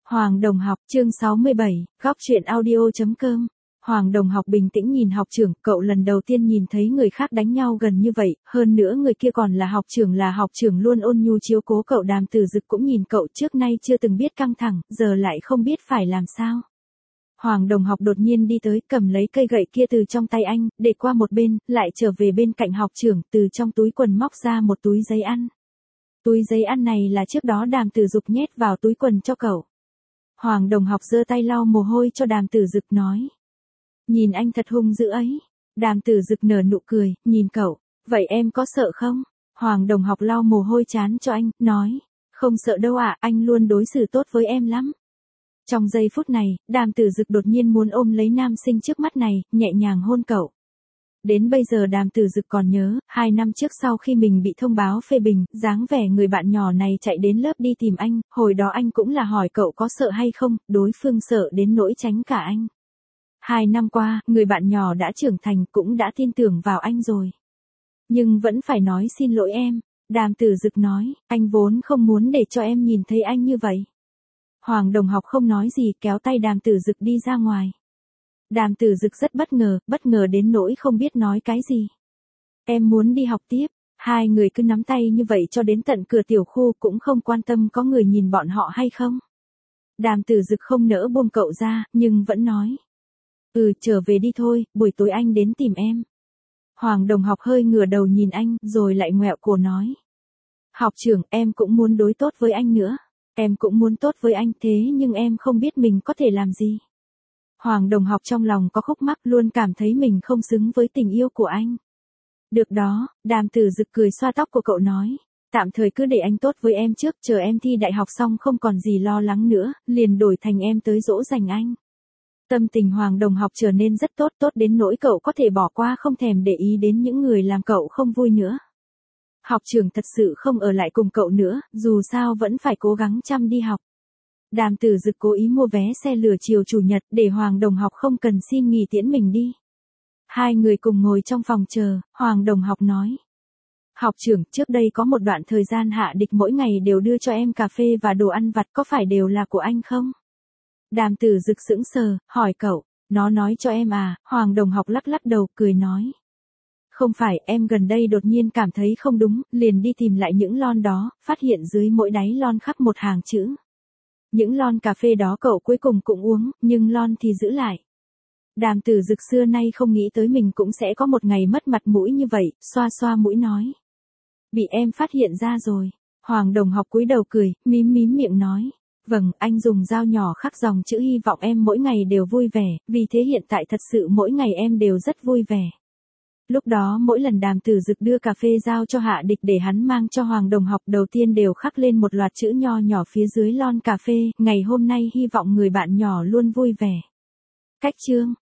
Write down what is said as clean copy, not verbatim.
Hoàng Đồng Học, chương 67, góc truyện audio.com. Hoàng Đồng Học bình tĩnh nhìn học trưởng, cậu lần đầu tiên nhìn thấy người khác đánh nhau gần như vậy, hơn nữa người kia còn là học trưởng luôn ôn nhu chiếu cố cậu. Đàm Tử Dực cũng nhìn cậu, trước nay chưa từng biết căng thẳng, giờ lại không biết phải làm sao. Hoàng Đồng Học đột nhiên đi tới, cầm lấy cây gậy kia từ trong tay anh, để qua một bên, lại trở về bên cạnh học trưởng, từ trong túi quần móc ra một túi giấy ăn. Túi giấy ăn này là trước đó Đàm Tử Dực nhét vào túi quần cho cậu. Hoàng Đồng Học giơ tay lau mồ hôi cho Đàm Tử Dực nói. Nhìn anh thật hung dữ ấy. Đàm Tử Dực nở nụ cười, nhìn cậu, vậy em có sợ không? Hoàng Đồng Học lau mồ hôi trán cho anh, nói. Không sợ đâu ạ, anh luôn đối xử tốt với em lắm. Trong giây phút này, Đàm Tử Dực đột nhiên muốn ôm lấy nam sinh trước mắt này, nhẹ nhàng hôn cậu. Đến bây giờ Đàm Tử Dực còn nhớ, 2 năm trước sau khi mình bị thông báo phê bình, dáng vẻ người bạn nhỏ này chạy đến lớp đi tìm anh, hồi đó anh cũng là hỏi cậu có sợ hay không, đối phương sợ đến nỗi tránh cả anh. 2 năm qua, người bạn nhỏ đã trưởng thành, cũng đã tin tưởng vào anh rồi. Nhưng vẫn phải nói xin lỗi em. Đàm Tử Dực nói, anh vốn không muốn để cho em nhìn thấy anh như vậy. Hoàng Đồng Học không nói gì, kéo tay Đàm Tử Dực đi ra ngoài. Đàm Tử Dực rất bất ngờ đến nỗi không biết nói cái gì. Em muốn đi học tiếp. Hai người cứ nắm tay như vậy cho đến tận cửa tiểu khu, cũng không quan tâm có người nhìn bọn họ hay không. Đàm Tử Dực không nỡ buông cậu ra, nhưng vẫn nói. Trở về đi thôi, buổi tối anh đến tìm em. Hoàng Đồng Học hơi ngửa đầu nhìn anh, rồi lại ngoẹo cổ nói. Học trưởng, em cũng muốn đối tốt với anh nữa. Em cũng muốn tốt với anh, thế nhưng em không biết mình có thể làm gì. Hoàng Đồng Học trong lòng có khúc mắc, luôn cảm thấy mình không xứng với tình yêu của anh. Được đó, Đàm Tử Dực cười xoa tóc của cậu nói. Tạm thời cứ để anh tốt với em trước, chờ em thi đại học xong không còn gì lo lắng nữa, liền đổi thành em tới dỗ dành anh. Tâm tình Hoàng Đồng Học trở nên rất tốt đến nỗi cậu có thể bỏ qua, không thèm để ý đến những người làm cậu không vui nữa. Học trưởng thật sự không ở lại cùng cậu nữa, dù sao vẫn phải cố gắng chăm đi học. Đàm Tử Dực cố ý mua vé xe lửa chiều chủ nhật để Hoàng Đồng Học không cần xin nghỉ tiễn mình đi. Hai người cùng ngồi trong phòng chờ, Hoàng Đồng Học nói. Học trưởng, trước đây có một đoạn thời gian Hạ Địch mỗi ngày đều đưa cho em cà phê và đồ ăn vặt, có phải đều là của anh không? Đàm Tử Dực sững sờ, hỏi cậu, nó nói cho em à? Hoàng Đồng Học lắc đầu, cười nói. Không phải, em gần đây đột nhiên cảm thấy không đúng, liền đi tìm lại những lon đó, phát hiện dưới mỗi đáy lon khắc một hàng chữ. Những lon cà phê đó cậu cuối cùng cũng uống, nhưng lon thì giữ lại. Đàm Tử Dực xưa nay không nghĩ tới mình cũng sẽ có một ngày mất mặt mũi như vậy, xoa mũi nói. Bị em phát hiện ra rồi. Hoàng Đồng Học cúi đầu cười, mím miệng nói. Vâng, anh dùng dao nhỏ khắc dòng chữ hy vọng em mỗi ngày đều vui vẻ, vì thế hiện tại thật sự mỗi ngày em đều rất vui vẻ. Lúc đó mỗi lần Đàm Tử Dực đưa cà phê giao cho Hạ Địch để hắn mang cho Hoàng Đồng Học, đầu tiên đều khắc lên một loạt chữ nho nhỏ phía dưới lon cà phê, ngày hôm nay hy vọng người bạn nhỏ luôn vui vẻ. Cách chương